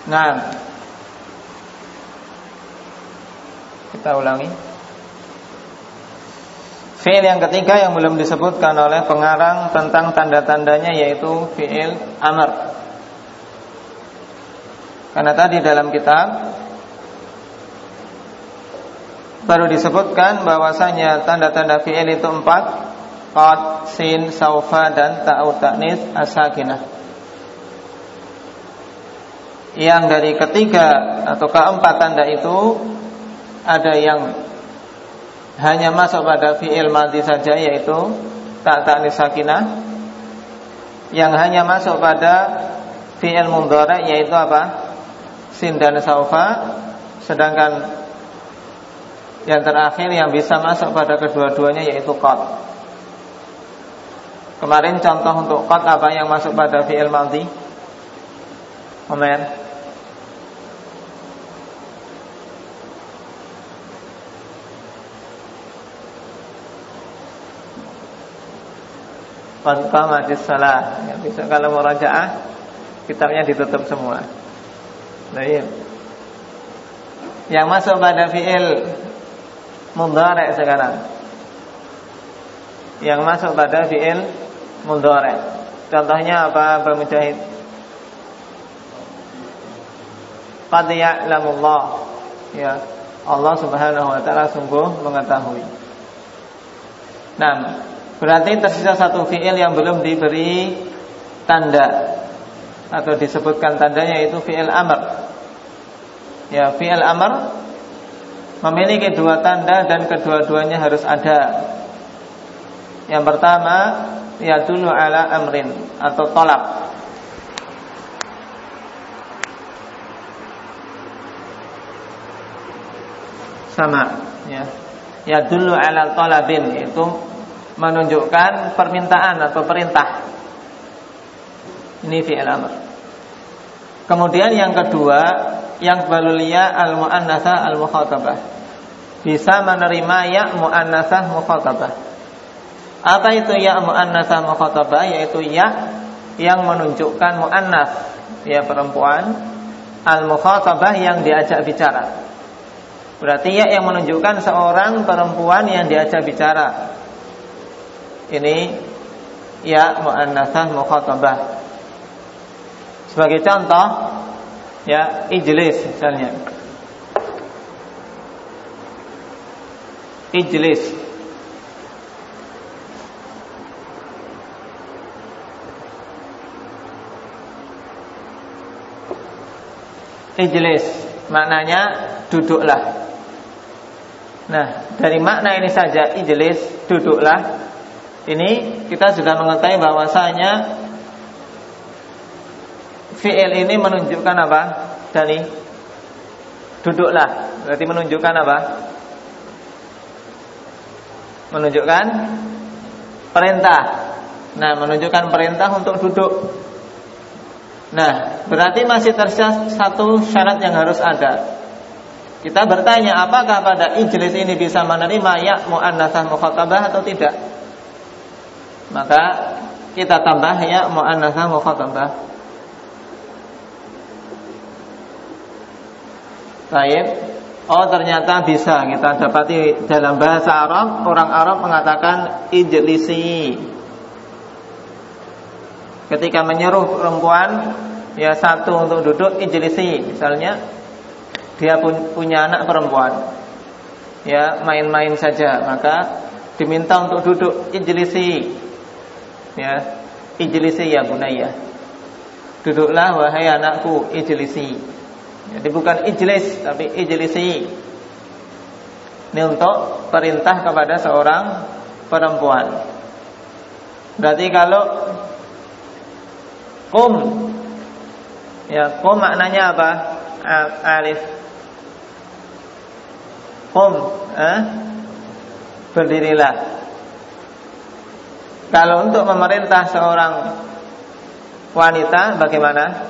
Nah, kita ulangi. Fi'il yang ketiga yang belum disebutkan oleh pengarang tentang tanda-tandanya yaitu fi'il amr. Karena tadi dalam kitab baru disebutkan bahwasanya tanda-tanda fi'il itu 4: qad, sin, saufa, dan ta'u ta'nis as-sakinah. Yang dari ketiga atau keempat tanda itu ada yang hanya masuk pada fi'il madhi saja yaitu ta' ta'nis sakinah. Yang hanya masuk pada fi'il mudhari yaitu apa? Sin dan saufa. Sedangkan yang terakhir yang bisa masuk pada kedua-duanya yaitu qad. Kemarin contoh untuk qad apa yang masuk pada fi'il madhi? Omer. Qad qamatis shalah. Ya, bisa kalau murajaah kitabnya ditutup semua. Baik. Yang masuk pada fi'il mudhari sekarang. Yang masuk pada fi'il mudhari. Contohnya apa, Abu Mujahid? Qad ya'lamullah. Ya, Allah Subhanahu wa taala sungguh mengetahui. Nah, berarti tersisa satu fi'il yang belum diberi tanda atau disebutkan tandanya, yaitu fi'il amr. Ya, fi'il amr memiliki dua tanda dan kedua-duanya harus ada. Yang pertama, yadullu ala amrin atau talab. Sama, ya. Yadullu ala talabin, itu menunjukkan permintaan atau perintah. Ini fi'il amr. Kemudian yang kedua, yang balulia al-mu'annasah al-mukhatabah, bisa menerima ya mu'annasah mukhatabah. Apa itu ya mu'annasah mukhatabah? Yaitu ya yang menunjukkan mu'annas, ya perempuan, al-mukhatabah yang diajak bicara. Berarti ya yang menunjukkan seorang perempuan yang diajak bicara. Ini ya mu'annasah mukhatabah. Sebagai contoh, ya ijlis misalnya. Ijlis. Ijlis maknanya duduklah. Nah, dari makna ini saja ijlis, duduklah. Ini kita sudah mengetahui bahwasanya fi'il ini menunjukkan apa? Dani, duduklah. Berarti menunjukkan apa? Menunjukkan perintah. Nah, menunjukkan perintah untuk duduk. Nah, berarti masih tersisa satu syarat yang harus ada. Kita bertanya, apakah pada ijlis ini bisa menerima ya mu'annasah mukhatabah atau tidak? Maka kita tambah ya mu'annasah mukhatabah. Baik. Oh, ternyata bisa. Kita dapati dalam bahasa Arab, orang Arab mengatakan ijlisi. Ketika menyeru perempuan ya satu untuk duduk, ijlisi. Misalnya dia punya anak perempuan, ya main-main saja, maka diminta untuk duduk, ijlisi. Ya, ijlisi ya bunayya. Duduklah wahai anakku, ijlisi. Jadi bukan ijlis tapi ijlisi. Ini untuk perintah kepada seorang perempuan. Berarti kalau qum, ya qum maknanya apa? Alif. Qum, berdirilah. Kalau untuk memerintah seorang wanita bagaimana?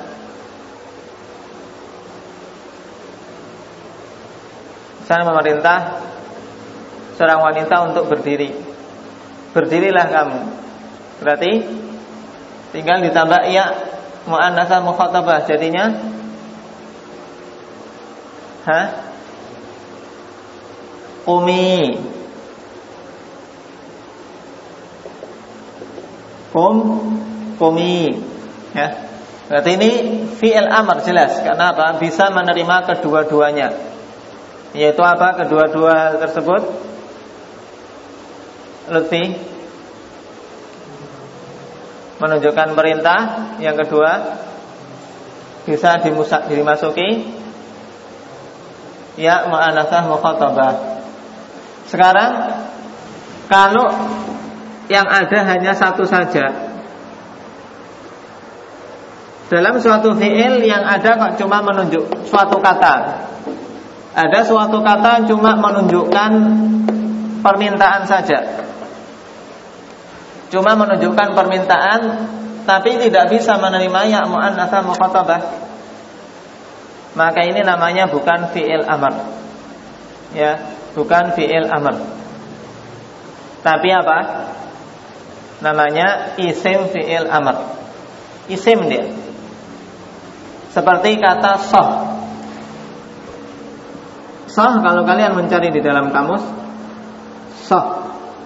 Saya memerintah seorang wanita untuk berdiri. Berdirilah kamu. Berarti tinggal ditambah ya mu'annasah mukhatabah, jadinya Qumi. Qumi. Ya. Berarti ini fi'il amr jelas. Karena apa? Bisa menerima kedua-duanya. Yaitu apa kedua-dua tersebut? Lutfi menunjukkan perintah. Yang kedua, bisa dimasuki ya mu'annatsah mukhatabah. Sekarang kalau yang ada hanya satu saja, dalam suatu fi'il yang ada kok cuma menunjuk suatu kata, ada suatu kata cuma menunjukkan permintaan saja, cuma menunjukkan permintaan, tapi tidak bisa menerima ya mu'annatsah mukhatabah, maka ini namanya bukan fi'il amr. Ya, bukan fi'il amr. Tapi apa? Namanya isim fi'il amr. Isim dia. Seperti kata soh. Soh kalau kalian mencari di dalam kamus, soh,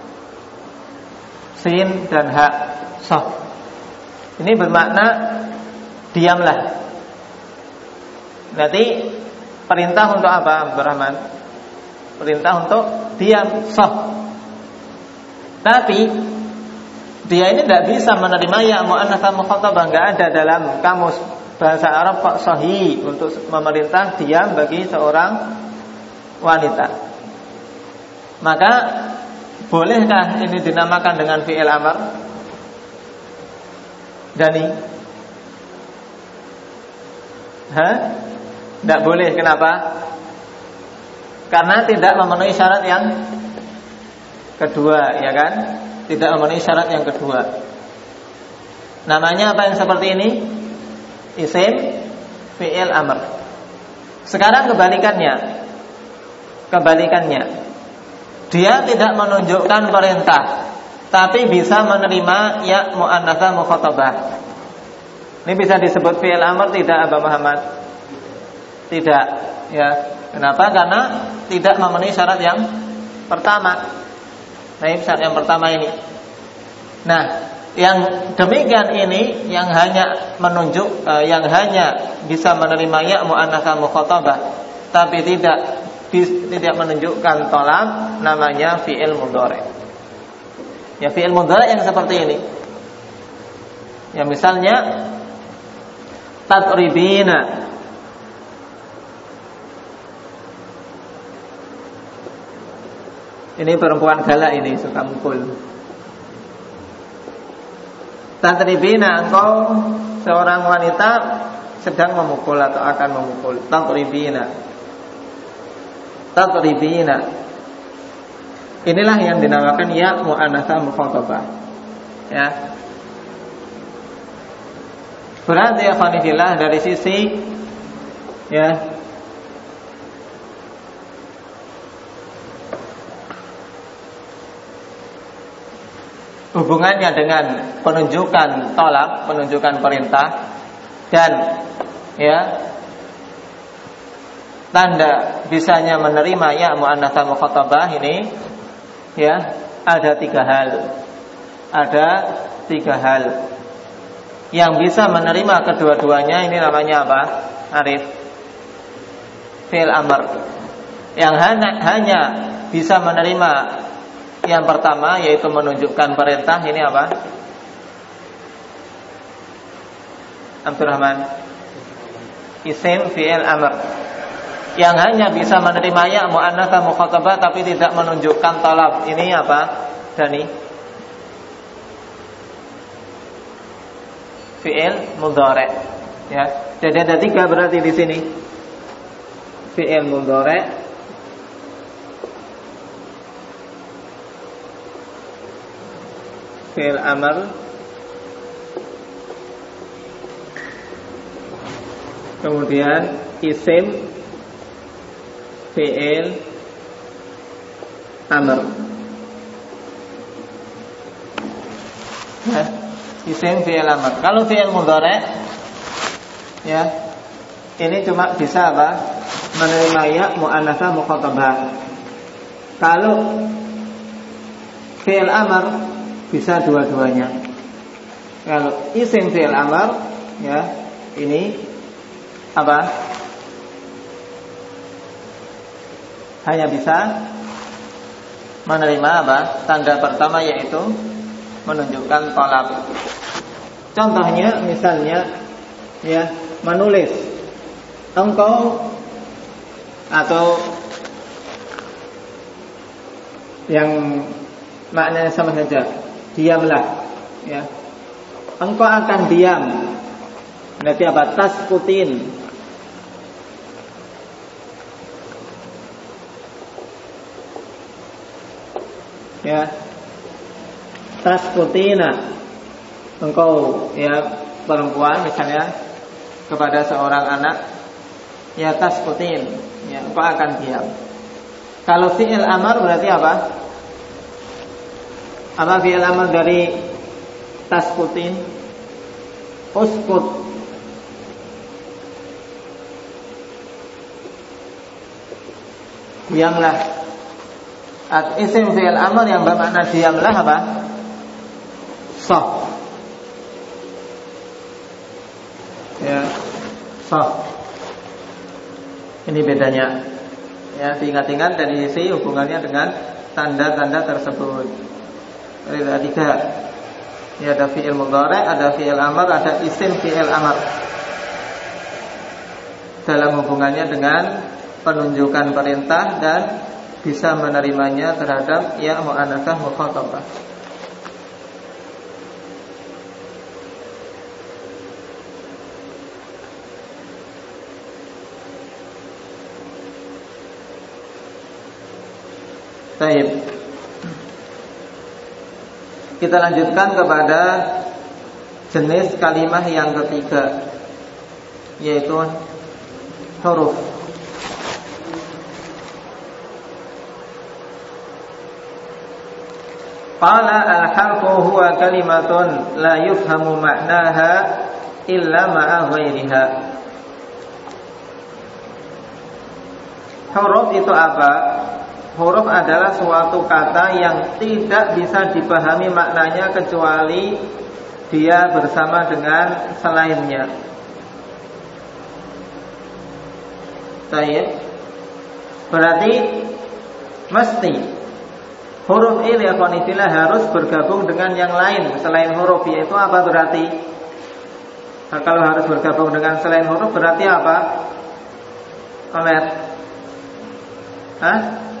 sin dan ha, soh. Ini bermakna diamlah. Berarti perintah untuk apa, Abdurrahman? Perintah untuk diam, soh. Tapi dia ini tidak bisa menerima ya mu'annatsah mukhatabah. Tidak ada dalam kamus bahasa Arab kok sahih untuk memerintah diam bagi seorang wanita. Maka bolehkah ini dinamakan dengan fi'il amr? Dani? Tidak boleh. Kenapa? Karena tidak memenuhi syarat yang kedua, ya kan? Tidak memenuhi syarat yang kedua. Namanya apa yang seperti ini? Isim fi'il amr. Sekarang kebalikannya. Dia tidak menunjukkan perintah, tapi bisa menerima ya mu'annatsah mukhatabah. Ini bisa disebut fi'il amr tidak, Abah Muhammad? Tidak, ya. Kenapa? Karena tidak memenuhi syarat yang pertama. Nah, syarat yang pertama ini. Nah, yang demikian ini yang hanya yang hanya bisa menerima ya mu'annatsah mukhatabah, tapi tidak menunjukkan tolak, namanya fi'il mudhari'. Ya, fi'il mudhari' yang seperti ini. Ya, misalnya tatribina. Ini perempuan galak ini, suka mukul. Tatribina, engkau seorang wanita sedang memukul atau akan memukul. Tatribina. Inilah yang dinamakan ya mu'annatsah mukhatabah. Ya. Berarti ya khonifillah dari sisi ya hubungannya dengan penunjukan tolak, penunjukan perintah, dan ya tanda bisanya menerima ya mu'annatsah mukhatabah ini, ya ada tiga hal yang bisa menerima kedua-duanya. Ini namanya apa, Arif? Fi'il amr. Yang hanya bisa menerima yang pertama, yaitu menunjukkan perintah, ini apa, Abdurrahman? Isim fi'il amr. Yang hanya bisa menerima ya mu'annatsah mukhatabah tapi tidak menunjukkan talab, ini apa, Dani? Fi'il mudhari'. Ya, jadi ada tiga berarti di sini. Fi'il mudhari', fi'il amr, kemudian isim fi'il amr. Ya, isim fi'il amr. Kalau fi'il mudhari', ya ini cuma bisa apa? menerima ya muannasah mukhatabah. Kalau fi'il amar bisa dua-duanya. Kalau isim fi'il amar, ya, ini apa? Hanya bisa menerima apa? Tanda pertama yaitu menunjukkan talab. Contohnya misalnya, ya, menulis engkau, atau yang maknanya sama saja, diamlah, ya. Engkau akan diam. Berarti apa? Taskutin. Ya. Taskutina. Engkau, ya, perempuan misalnya kepada seorang anak, ya, taskutin, ya, engkau akan diam. Kalau fi'il amar berarti apa? Apa fi'il amar dari taskutin? Uskut. Diamlah. Isim fi'il amar yang bermakna diamlah apa? Soh. Ya, soh. Ini bedanya. Ya, diingat-ingat dari sisi hubungannya dengan tanda-tanda tersebut. Ada tiga. Ya, ada fi'il mudhari', ada fi'il amar, ada isim fi'il amar. Dalam hubungannya dengan penunjukan perintah dan bisa menerimanya terhadap ya muannasah mukhatabah. Baik. Kita lanjutkan kepada jenis kalimah yang ketiga, yaitu huruf. Qala al-harfu huwa kalimatun la yufhamu ma'naha illa ma'a ghairiha. Huruf itu apa? Huruf adalah suatu kata yang tidak bisa dipahami maknanya kecuali dia bersama dengan selainnya. Baik. Berarti mesti huruf ini harus bergabung dengan yang lain selain huruf, yaitu apa berarti? Nah, kalau harus bergabung dengan selain huruf berarti apa? Omer. Hah?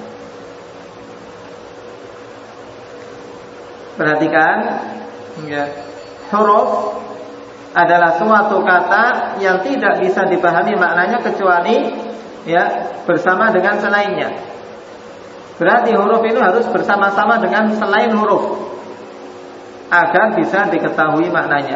Perhatikan, ya. Huruf adalah suatu kata yang tidak bisa dipahami maknanya kecuali ya bersama dengan selainnya. Berarti huruf itu harus bersama-sama dengan selain huruf agar bisa diketahui maknanya.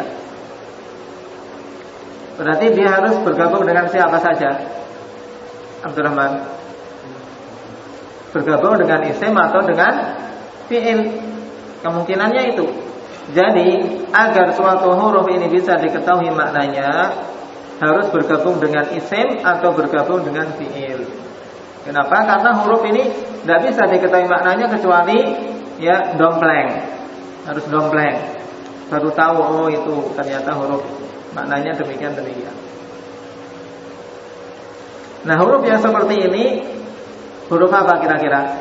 Berarti dia harus bergabung dengan siapa saja? Abdurrahman. Bergabung dengan isim atau dengan fi'il. Kemungkinannya itu. Jadi agar suatu huruf ini bisa diketahui maknanya harus bergabung dengan isim atau bergabung dengan fi'il. Kenapa? Karena huruf ini tidak bisa diketahui maknanya kecuali ya dompleng. Harus dompleng. Baru tahu oh itu ternyata huruf maknanya demikian. Nah, huruf yang seperti ini huruf apa kira-kira?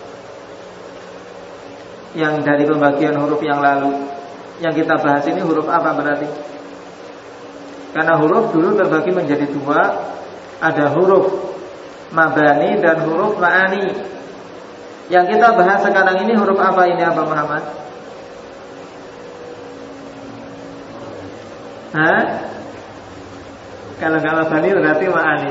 Yang dari pembagian huruf yang lalu yang kita bahas ini huruf apa berarti? Karena huruf dulu terbagi menjadi dua, ada huruf mabani dan huruf ma'ani. Yang kita bahas sekarang ini huruf apa ini, Abang Muhammad? Hah? Kalau nggak mabani berarti ma'ani.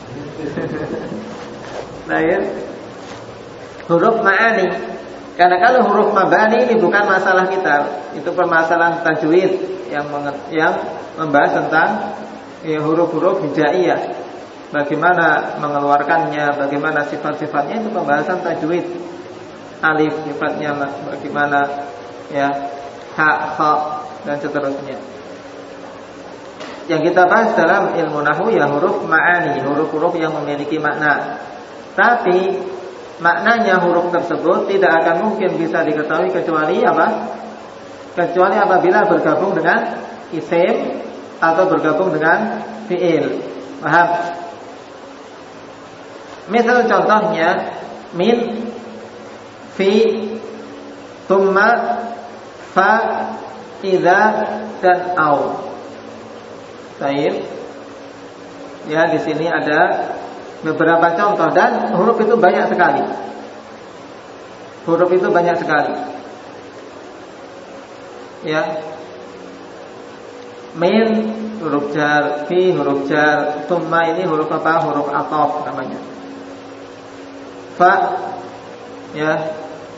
Nah, ya. Huruf ma'ani. Karena kalau huruf mabani ini bukan masalah kita, itu permasalahan tajwid yang membahas tentang ya, huruf-huruf hijaiyah. Bagaimana mengeluarkannya, bagaimana sifat-sifatnya, itu pembahasan tajwid. Alif sifatnya bagaimana, ya, ha, kha dan seterusnya. Yang kita bahas dalam ilmu nahwu ya huruf ma'ani, huruf-huruf yang memiliki makna. Tapi maknanya huruf tersebut tidak akan mungkin bisa diketahui kecuali apa? Kecuali apabila bergabung dengan isim atau bergabung dengan fi'il. Paham? Misal contohnya min, fi, thumma, fa, idza dan au. Baik. Ya, di sini ada beberapa contoh dan huruf itu banyak sekali. Huruf itu banyak sekali. Ya. Min huruf jar, fi huruf jar, thumma ini huruf apa? Huruf ataf namanya. Fa ya.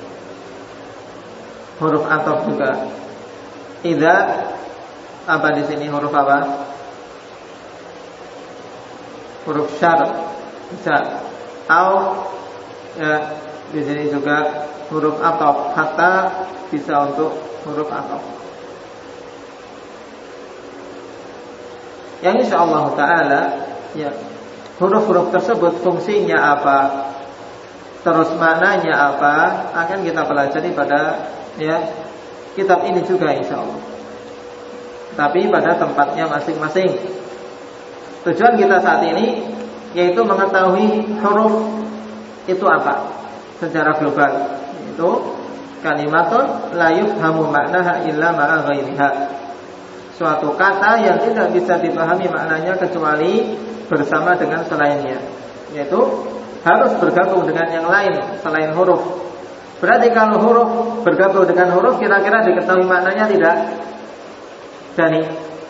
Huruf ataf juga. Idza apa di sini huruf apa? Huruf syar bisa. Au ya, di sini juga huruf ataf. Hatta bisa untuk huruf ataf. Yang insyaallah taala ya, huruf-huruf tersebut fungsinya apa, terus maknanya apa, akan kita pelajari pada ya kitab ini juga insyaallah. Tapi pada tempatnya masing-masing. Tujuan kita saat ini yaitu mengetahui huruf itu apa secara global. Itu kalimatun la yufhamu ma'naha illa ma'a ghairiha. Suatu kata yang tidak bisa dipahami maknanya kecuali bersama dengan selainnya. Yaitu harus bergabung dengan yang lain selain huruf. Berarti kalau huruf bergabung dengan huruf kira-kira diketahui maknanya tidak? Jadi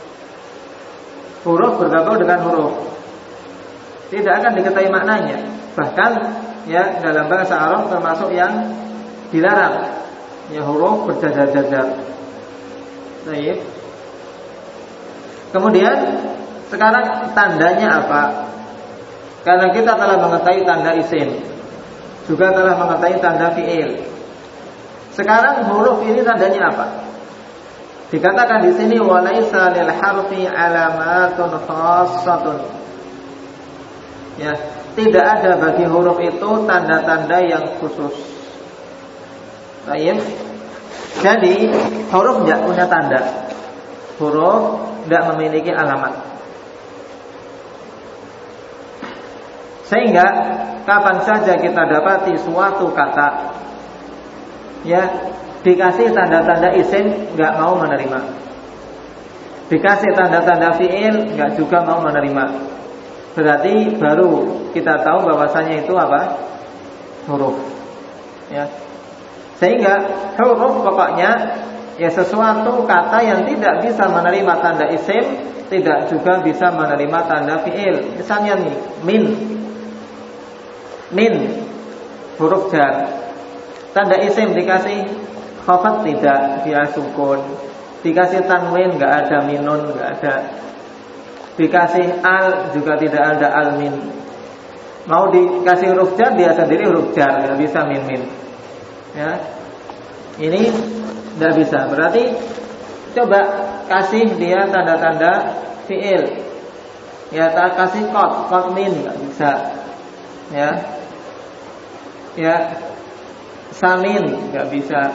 huruf bergabung dengan huruf tidak akan diketahui maknanya. Bahkan ya dalam bahasa Arab termasuk yang dilarang. Ya huruf berjajar-jajar. Baik. Kemudian sekarang tandanya apa? Karena kita telah mengetahui tanda isim, juga telah mengetahui tanda fi'il. Sekarang huruf ini tandanya apa? Dikatakan di sini walaisa lil harfi alamatun khassatun. Ya, tidak ada bagi huruf itu tanda-tanda yang khusus. Baik. Jadi huruf tidak punya tanda. Huruf tidak memiliki alamat. Sehingga kapan saja kita dapati suatu kata ya dikasih tanda-tanda isim enggak mau menerima. Dikasih tanda-tanda fi'il enggak juga mau menerima. Berarti baru kita tahu bahwasanya itu apa? Huruf. Ya. Sehingga huruf pokoknya ya sesuatu kata yang tidak bisa menerima tanda isim, tidak juga bisa menerima tanda fi'il. Misalnya nih, min huruf jar. Tanda isim dikasih khafat tidak, dia sukun. Dikasih tanwin enggak ada minun, enggak ada. Dikasih al juga tidak ada al min. Mau dikasih huruf jar dia sendiri huruf jar, enggak bisa min. Ya. Ini tidak bisa. Berarti coba kasih dia tanda-tanda fi'il. Ya, tak kasih qad min enggak bisa. Ya. Ya. Samin enggak bisa.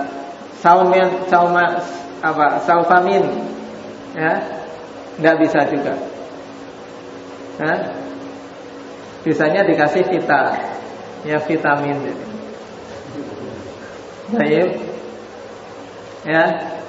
Saufamin. Ya. Enggak bisa juga. Nah, bisanya dikasih vita. Ya, vitamin. Baik. Ya.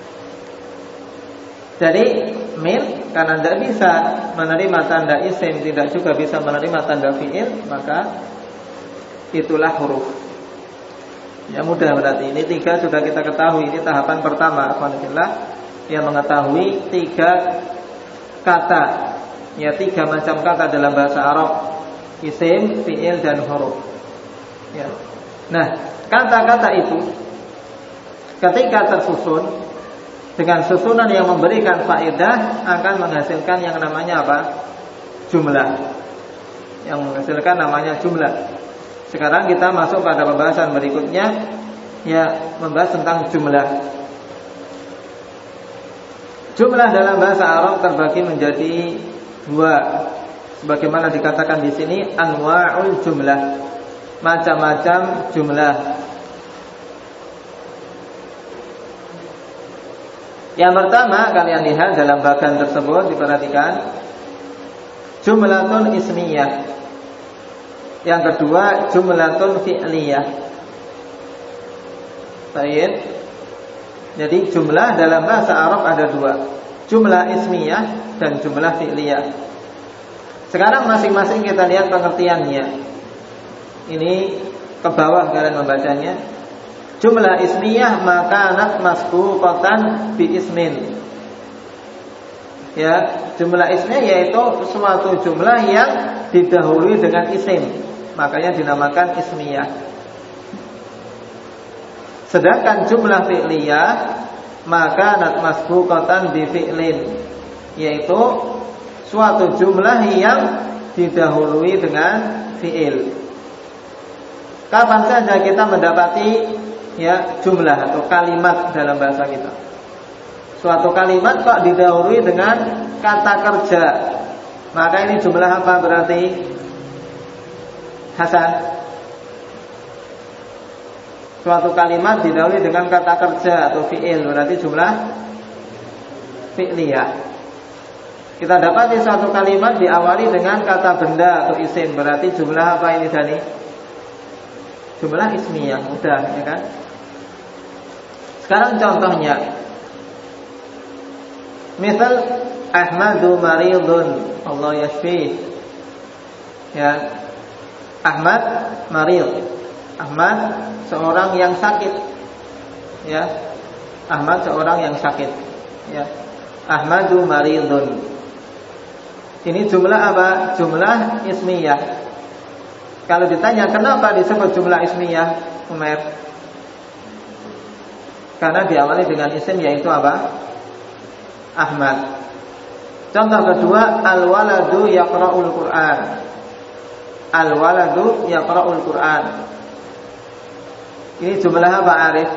Jadi min karena tidak bisa menerima tanda isim, tidak juga bisa menerima tanda fi'il, maka itulah huruf. Ya mudah berarti. Ini 3 sudah kita ketahui. Ini tahapan pertama, alhamdulillah, yang mengetahui 3 kata. Ya 3 macam kata dalam bahasa Arab, isim, fi'il dan huruf. Ya. Nah, kata-kata itu ketika tersusun dengan susunan yang memberikan faedah akan menghasilkan yang namanya apa? Jumlah. Yang menghasilkan namanya jumlah. Sekarang kita masuk pada pembahasan berikutnya, ya membahas tentang jumlah. Jumlah dalam bahasa Arab terbagi menjadi dua, sebagaimana dikatakan di sini anwa'ul jumlah, macam-macam jumlah. Yang pertama kalian lihat dalam bagan tersebut, diperhatikan jumlatun ismiyah. Yang kedua jumlatun fi'liyah. Baik. Jadi jumlah dalam bahasa Arab ada dua, jumlah ismiyah dan jumlah fi'liyah. Sekarang masing-masing kita lihat pengertiannya. Ini ke bawah kalian membacanya. Jumlah ismiyah makanat masbuqatan bi ismin. Ya, jumlah ismiyah yaitu suatu jumlah yang didahului dengan isim, makanya dinamakan ismiyah. Sedangkan jumlah fi'liyah makanat masbuqatan bi fi'lin, yaitu suatu jumlah yang didahului dengan fi'il. Kapan saja kita mendapati ya jumlah atau kalimat dalam bahasa kita, suatu kalimat kok didahului dengan kata kerja, maka ini jumlah apa berarti? Hasan. Suatu kalimat didahului dengan kata kerja atau fi'il, berarti jumlah fi'liyah. Kita dapati suatu kalimat diawali dengan kata benda atau isim, berarti jumlah apa ini Dani? Jumlah ismiyah, mudah ya kan? Sekarang contohnya, misal Ahmadu maridun Allah yashfi. Ya, Ahmad marid. Ahmad seorang yang sakit. Ya, Ahmad seorang yang sakit. Ya, Ahmadu maridun. Ini jumlah apa? Jumlah ismiyah. Kalau ditanya kenapa disebut jumlah ismiyah, Umair? Karena diawali dengan isim yaitu apa? Ahmad. Contoh kedua, al-waladu yaqra'ul Qur'an. Al-waladu yaqra'ul Qur'an. Ini jumlah apa, Arif?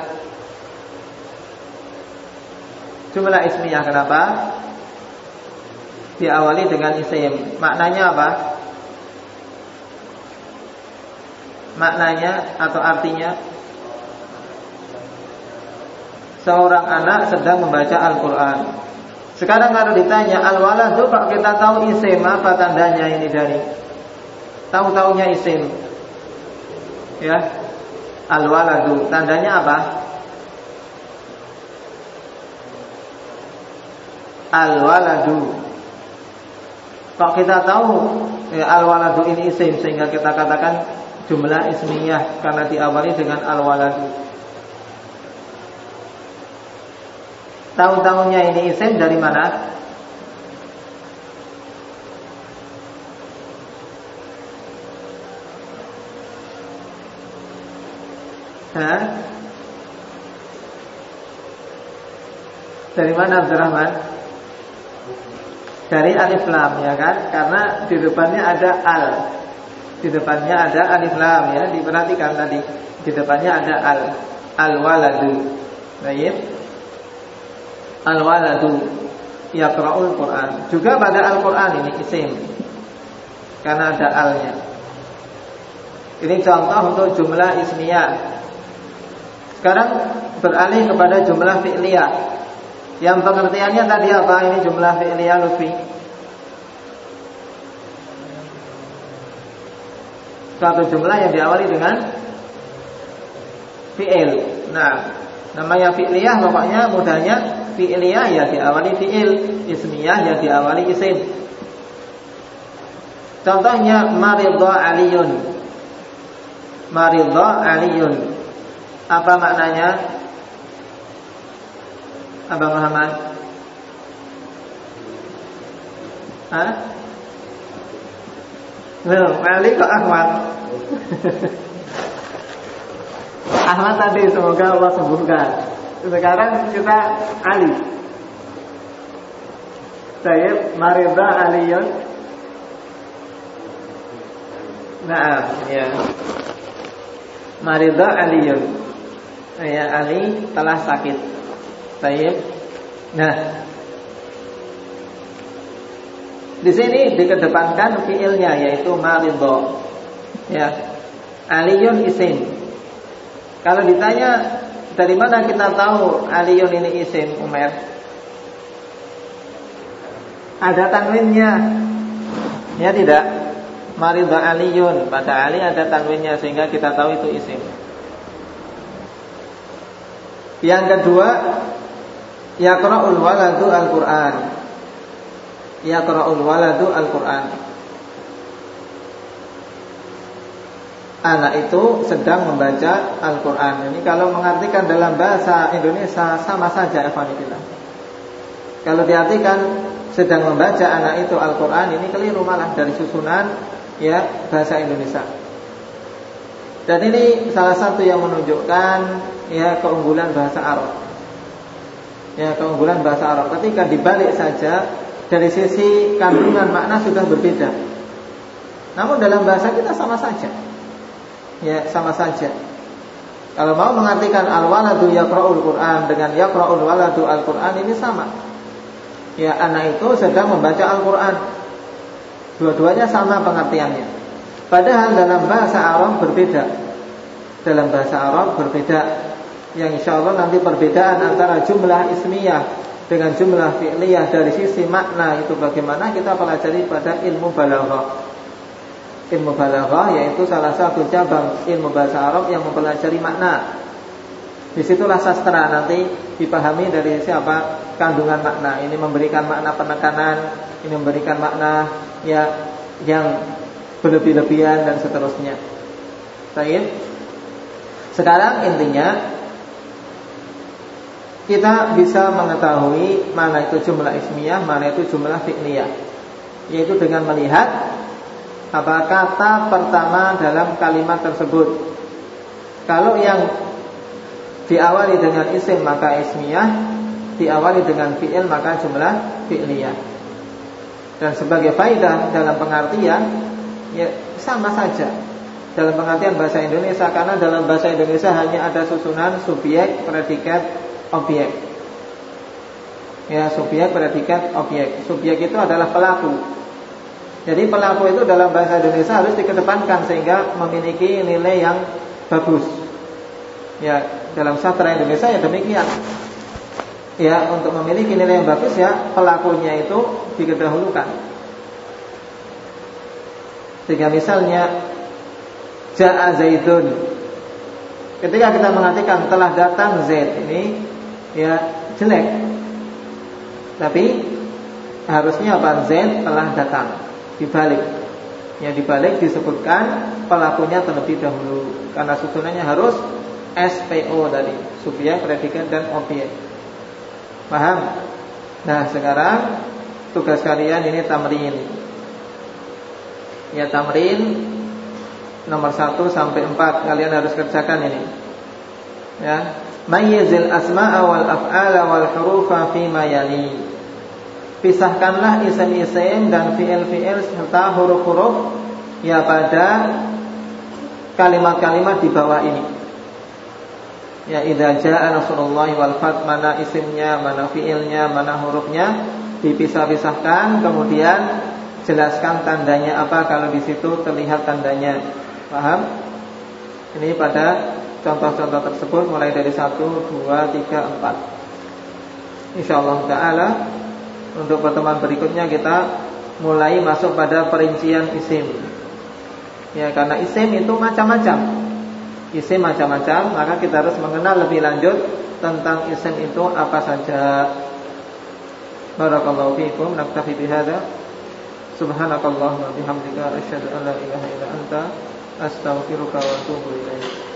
Jumlah ismiyah. Kenapa? Diawali dengan isim. Maknanya apa? Maknanya atau artinya, seorang anak sedang membaca Al-Quran. Sekarang kalau ditanya al-waladu, kok kita tahu isim, apa tandanya ini dari? Tahu-taunya isim. Ya, al-waladu, tandanya apa? Al-waladu. Kok kita tahu ya, al-waladu ini isim, sehingga kita katakan jumlah ismiyah karena diawali dengan al-waladu. Tahu-tahunya ini isim dari mana? Hah? Dari mana Abdurrahman? Dari alif lam ya kan? Karena di depannya ada al. Di depannya ada alif lam ya, diperhatikan tadi. Di depannya ada al. Al-waladu. Baik. Al-waladu yaqra'ul Qur'an. Juga pada Al-Qur'an ini isim, karena ada al-nya. Ini contoh untuk jumlah ismiyah. Sekarang beralih kepada jumlah fi'liyah. Yang pengertiannya tadi apa? Ini jumlah fi'liyah, Lutfi. Suatu jumlah yang diawali dengan fi'il. Nah, namanya fi'liyah pokoknya mudahnya fi'liyah ya diawali fi'il, ismiyah ya diawali isim. Contohnya maridha aliyun. Maridha aliyun. Apa maknanya? Abang Muhammad? Hah? Loh, Ali kok Ahmad? Ahmad tadi, semoga Allah sembuhkan. Sekarang kita Ali. Sayyid maridha aliyun. Nah, ya. Maridha aliyun. Ya, Ali telah sakit. Sayyid. Nah, Di sini dikedepankan fiilnya yaitu maridho. Ya. Aliyun isim. Kalau ditanya dari mana kita tahu Aliyun ini isim, Umar? Ada tanwinnya. Ya tidak? Maridho Aliyun, pada Ali ada tanwinnya sehingga kita tahu itu isim. Yang kedua, yaqra'ul waladu al-Qur'an. Yaqra'ul waladu al-Qur'an. Anak itu sedang membaca Al-Quran. Ini kalau mengartikan dalam bahasa Indonesia sama saja, ikhwanillah. Kalau diartikan sedang membaca anak itu Al-Quran, ini keliru malah dari susunan ya bahasa Indonesia. Dan ini salah satu yang menunjukkan ya keunggulan bahasa Arab. Ya, keunggulan bahasa Arab. Ketika dibalik saja dari sisi kandungan makna sudah berbeda. Namun dalam bahasa kita sama saja. Ya, sama saja. Kalau mau mengartikan al-waladu yaqra'ul Qur'an dengan yaqra'ul waladu al-Qur'an, ini sama. Ya, anak itu sedang membaca Al-Qur'an. Dua-duanya sama pengertiannya. Padahal dalam bahasa Arab berbeda. Dalam bahasa Arab berbeda. Yang insyaallah nanti perbedaan antara jumlah ismiyah dengan jumlah fi'liyah dari sisi makna itu bagaimana kita pelajari pada ilmu balaghah. Ilmu balaghah yaitu salah satu cabang ilmu bahasa Arab yang mempelajari makna. Disitulah sastra nanti dipahami dari siapa kandungan makna. Ini memberikan makna penekanan, ini memberikan makna ya yang berlebih-lebihan dan seterusnya. Baik. Sekarang intinya kita bisa mengetahui mana itu jumlah ismiyah, mana itu jumlah fi'liyah, yaitu dengan melihat apa kata pertama dalam kalimat tersebut. Kalau yang diawali dengan isim maka ismiyah, diawali dengan fi'il maka jumlah fi'liyah. Dan sebagai faedah dalam pengertian ya sama saja dalam pengertian bahasa Indonesia, karena dalam bahasa Indonesia hanya ada susunan subjek, predikat, objek. Ya, subjek, predikat, objek. Subjek itu adalah pelaku. Jadi pelaku itu dalam bahasa Indonesia harus dikedepankan sehingga memiliki nilai yang bagus. Ya, dalam sastra Indonesia ya demikian. Ya, untuk memiliki nilai yang bagus ya pelakunya itu didahulukan. Sehingga misalnya Ja'a Zaidun. Ketika kita mengatakan telah datang Zaid, ini ya jelek. Tapi harusnya apa? Zaid telah datang. Dibalik. Ya dibalik disebutkan pelakunya terlebih dahulu karena susunannya harus SPO tadi, subjek, predikat dan objek. Paham? Nah, sekarang tugas kalian ini tamrin. Ya tamrin nomor 1 sampai 4 kalian harus kerjakan ini. Ya, mayyizil asma'a wal af'ala wal hurufa fi ma yali. Pisahkanlah isim-isim dan fi'il-fi'il serta huruf-huruf ya pada kalimat-kalimat di bawah ini. Ya, idza jaa nasrullahi wal fath, mana isimnya, mana fi'ilnya, mana hurufnya, dipisah-pisahkan, kemudian jelaskan tandanya apa kalau di situ terlihat tandanya. Paham? Ini pada contoh-contoh tersebut mulai dari 1, 2, 3, 4. Insyaallah taala untuk pertemuan berikutnya kita mulai masuk pada perincian isim. Ya, karena isim itu macam-macam. Isim macam-macam, maka kita harus mengenal lebih lanjut tentang isim itu apa saja. Barakallahu fiikum, naktafi bihadza. Subhanakallahumma bihamdika asyhadu an la ilaha illa anta astaghfiruka wa atubu ilaik.